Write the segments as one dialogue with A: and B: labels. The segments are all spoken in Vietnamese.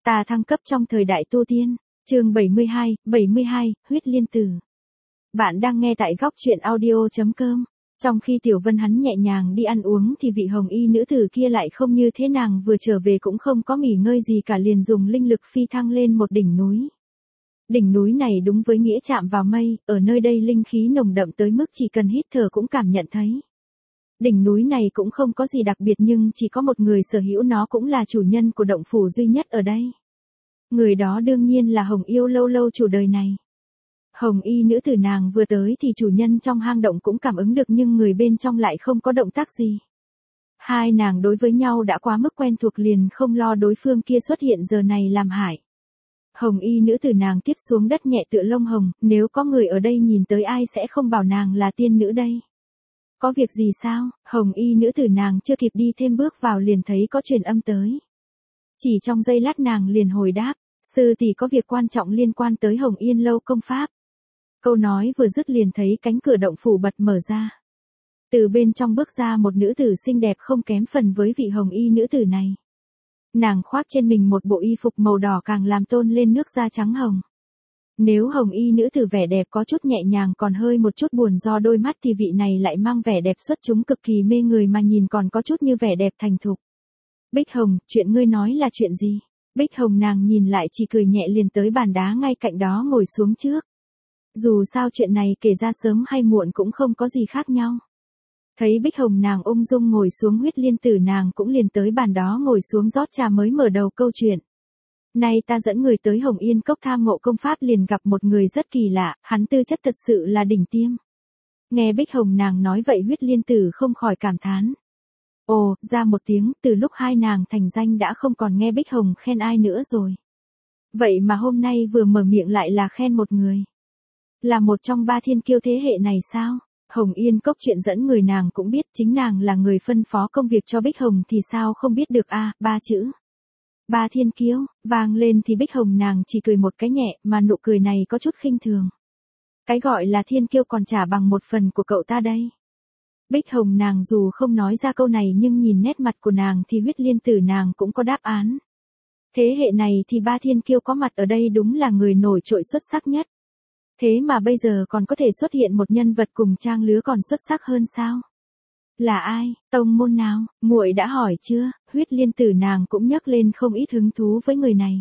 A: Ta thăng cấp trong thời đại tu tiên. Chương 72, huyết liên tử. Bạn đang nghe tại góc truyện audio.com. Trong khi Tiểu Vân hắn nhẹ nhàng đi ăn uống thì vị hồng y nữ tử kia lại không như thế, nàng vừa trở về cũng không có nghỉ ngơi gì cả, liền dùng linh lực phi thăng lên một đỉnh núi. Đỉnh núi này đúng với nghĩa chạm vào mây, ở nơi đây linh khí nồng đậm tới mức chỉ cần hít thở cũng cảm nhận thấy. Đỉnh núi này cũng không có gì đặc biệt nhưng chỉ có một người sở hữu nó, cũng là chủ nhân của động phủ duy nhất ở đây. Người đó đương nhiên là Hồng Yêu Lâu Lâu, chủ đời này. Hồng y nữ tử nàng vừa tới thì chủ nhân trong hang động cũng cảm ứng được, nhưng người bên trong lại không có động tác gì. Hai nàng đối với nhau đã quá mức quen thuộc, liền không lo đối phương kia xuất hiện giờ này làm hại. Hồng y nữ tử nàng tiếp xuống đất nhẹ tựa lông hồng, nếu có người ở đây nhìn tới ai sẽ không bảo nàng là tiên nữ đây. Có việc gì sao? Hồng y nữ tử nàng chưa kịp đi thêm bước vào liền thấy có truyền âm tới. Chỉ trong giây lát nàng liền hồi đáp, sư tỷ có việc quan trọng liên quan tới Hồng Yên Lâu công pháp. Câu nói vừa dứt liền thấy cánh cửa động phủ bật mở ra. Từ bên trong bước ra một nữ tử xinh đẹp không kém phần với vị hồng y nữ tử này. Nàng khoác trên mình một bộ y phục màu đỏ càng làm tôn lên nước da trắng hồng. Nếu hồng y nữ tử vẻ đẹp có chút nhẹ nhàng còn hơi một chút buồn do đôi mắt, thì vị này lại mang vẻ đẹp xuất chúng cực kỳ mê người, mà nhìn còn có chút như vẻ đẹp thành thục. Bích Hồng, chuyện ngươi nói là chuyện gì? Bích Hồng nàng nhìn lại chỉ cười nhẹ liền tới bàn đá ngay cạnh đó ngồi xuống trước. Dù sao chuyện này kể ra sớm hay muộn cũng không có gì khác nhau. Thấy Bích Hồng nàng ung dung ngồi xuống, huyết liên tử nàng cũng liền tới bàn đó ngồi xuống rót trà mới mở đầu câu chuyện. Nay ta dẫn người tới Hồng Yên Cốc tham ngộ công pháp, liền gặp một người rất kỳ lạ, hắn tư chất thật sự là đỉnh tiêm. Nghe Bích Hồng nàng nói vậy, huyết liên tử không khỏi cảm thán. Ồ, ra một tiếng, từ lúc hai nàng thành danh đã không còn nghe Bích Hồng khen ai nữa rồi. Vậy mà hôm nay vừa mở miệng lại là khen một người. Là một trong ba thiên kiêu thế hệ này sao? Hồng Yên Cốc chuyện dẫn người nàng cũng biết, chính nàng là người phân phó công việc cho Bích Hồng thì sao không biết được a, ba chữ. Ba thiên kiêu, vang lên thì Bích Hồng nàng chỉ cười một cái nhẹ, mà nụ cười này có chút khinh thường. Cái gọi là thiên kiêu còn chả bằng một phần của cậu ta đây. Bích Hồng nàng dù không nói ra câu này nhưng nhìn nét mặt của nàng thì huyết liên tử nàng cũng có đáp án. Thế hệ này thì ba thiên kiêu có mặt ở đây đúng là người nổi trội xuất sắc nhất. Thế mà bây giờ còn có thể xuất hiện một nhân vật cùng trang lứa còn xuất sắc hơn sao? Là ai? Tông môn nào? Muội đã hỏi chưa? Huyết liên tử nàng cũng nhắc lên không ít hứng thú với người này.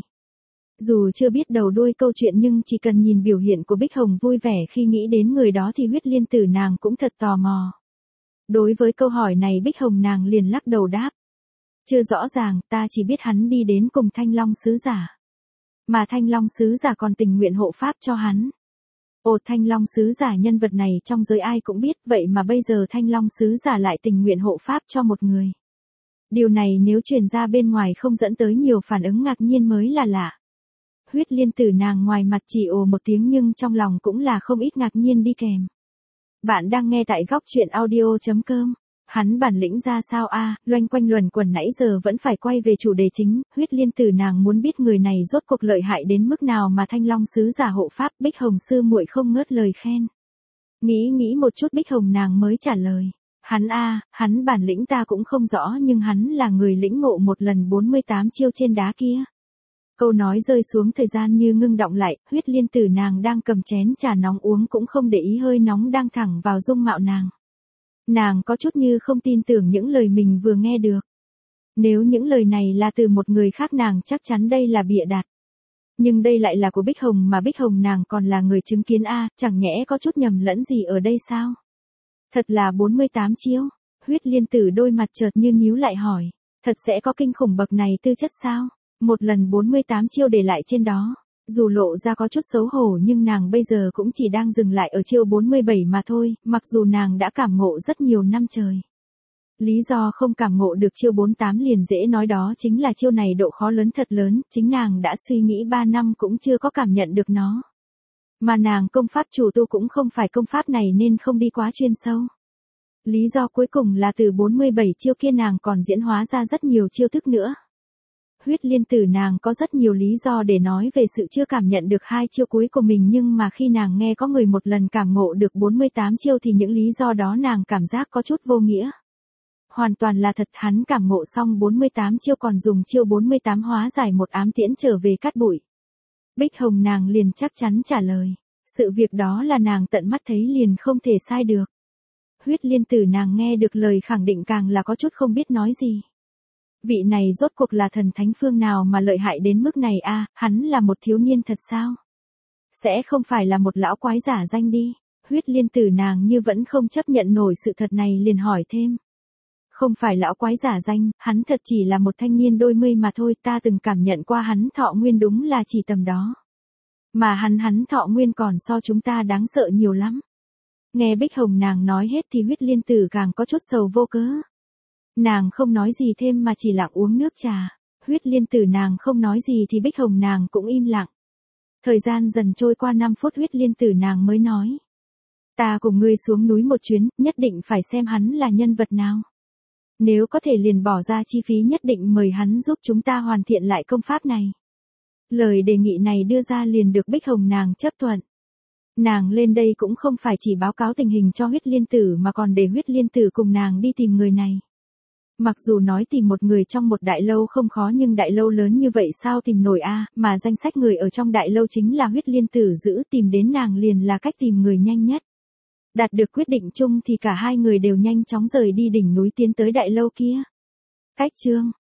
A: Dù chưa biết đầu đuôi câu chuyện nhưng chỉ cần nhìn biểu hiện của Bích Hồng vui vẻ khi nghĩ đến người đó thì huyết liên tử nàng cũng thật tò mò. Đối với câu hỏi này Bích Hồng nàng liền lắc đầu đáp. Chưa rõ ràng, ta chỉ biết hắn đi đến cùng Thanh Long sứ giả. Mà Thanh Long sứ giả còn tình nguyện hộ pháp cho hắn. Ồ, Thanh Long sứ giả nhân vật này trong giới ai cũng biết, vậy mà bây giờ Thanh Long sứ giả lại tình nguyện hộ pháp cho một người. Điều này nếu truyền ra bên ngoài không dẫn tới nhiều phản ứng ngạc nhiên mới là lạ. Huyết liên tử nàng ngoài mặt chỉ ồ một tiếng nhưng trong lòng cũng là không ít ngạc nhiên đi kèm. Bạn đang nghe tại góc truyện audio.com. Hắn bản lĩnh ra sao a? Loanh quanh luẩn quẩn nãy giờ vẫn phải quay về chủ đề chính. Huyết liên tử nàng muốn biết người này rốt cuộc lợi hại đến mức nào mà Thanh Long sứ giả hộ pháp. Bích Hồng sư muội không ngớt lời khen. Nghĩ một chút Bích Hồng nàng mới trả lời. Hắn bản lĩnh ta cũng không rõ, nhưng hắn là người lĩnh ngộ một lần 48 chiêu trên đá kia. Câu nói rơi xuống, thời gian như ngưng đọng lại. Huyết liên tử nàng đang cầm chén trà nóng uống cũng không để ý hơi nóng đang thẳng vào dung mạo nàng. Nàng có chút như không tin tưởng những lời mình vừa nghe được. Nếu những lời này là từ một người khác nàng chắc chắn đây là bịa đặt. Nhưng đây lại là của Bích Hồng, mà Bích Hồng nàng còn là người chứng kiến a, chẳng nhẽ có chút nhầm lẫn gì ở đây sao? Thật là 48 chiêu. Huyết liên tử đôi mặt chợt như nhíu lại hỏi. Thật sẽ có kinh khủng bậc này tư chất sao? Một lần 48 chiêu để lại trên đó. Dù lộ ra có chút xấu hổ nhưng nàng bây giờ cũng chỉ đang dừng lại ở chiêu 47 mà thôi, mặc dù nàng đã cảm ngộ rất nhiều năm trời. Lý do không cảm ngộ được chiêu 48 liền dễ nói, đó chính là chiêu này độ khó lớn thật lớn, chính nàng đã suy nghĩ 3 năm cũng chưa có cảm nhận được nó. Mà nàng công pháp chủ tu cũng không phải công pháp này nên không đi quá chuyên sâu. Lý do cuối cùng là từ 47 chiêu kia nàng còn diễn hóa ra rất nhiều chiêu thức nữa. Huyết liên tử nàng có rất nhiều lý do để nói về sự chưa cảm nhận được hai chiêu cuối của mình, nhưng mà khi nàng nghe có người một lần cảm ngộ được 48 chiêu thì những lý do đó nàng cảm giác có chút vô nghĩa. Hoàn toàn là thật, hắn cảm ngộ xong 48 chiêu còn dùng chiêu 48 hóa giải một ám tiễn trở về cát bụi. Bích Hồng nàng liền chắc chắn trả lời. Sự việc đó là nàng tận mắt thấy liền không thể sai được. Huyết Liên Tử nàng nghe được lời khẳng định càng là có chút không biết nói gì. Vị này rốt cuộc là thần thánh phương nào mà lợi hại đến mức này a, hắn là một thiếu niên thật sao? Sẽ không phải là một lão quái giả danh đi. Huyết Liên Tử nàng như vẫn không chấp nhận nổi sự thật này liền hỏi thêm. Không phải lão quái giả danh, hắn thật chỉ là một thanh niên đôi mươi mà thôi, ta từng cảm nhận qua hắn thọ nguyên đúng là chỉ tầm đó. Mà hắn thọ nguyên còn so chúng ta đáng sợ nhiều lắm. Nghe Bích Hồng nàng nói hết thì Huyết Liên Tử càng có chút sầu vô cớ. Nàng không nói gì thêm mà chỉ lặng uống nước trà. Huyết Liên Tử nàng không nói gì thì Bích Hồng nàng cũng im lặng. Thời gian dần trôi qua 5 phút Huyết Liên Tử nàng mới nói. Ta cùng ngươi xuống núi một chuyến, nhất định phải xem hắn là nhân vật nào. Nếu có thể liền bỏ ra chi phí nhất định mời hắn giúp chúng ta hoàn thiện lại công pháp này. Lời đề nghị này đưa ra liền được Bích Hồng nàng chấp thuận. Nàng lên đây cũng không phải chỉ báo cáo tình hình cho Huyết Liên Tử mà còn để Huyết Liên Tử cùng nàng đi tìm người này. Mặc dù nói tìm một người trong một đại lâu không khó nhưng đại lâu lớn như vậy sao tìm nổi a, mà danh sách người ở trong đại lâu chính là Huyết Liên Tử giữ, tìm đến nàng liền là cách tìm người nhanh nhất. Đạt được quyết định chung thì cả hai người đều nhanh chóng rời đi đỉnh núi tiến tới đại lâu kia. Cách chương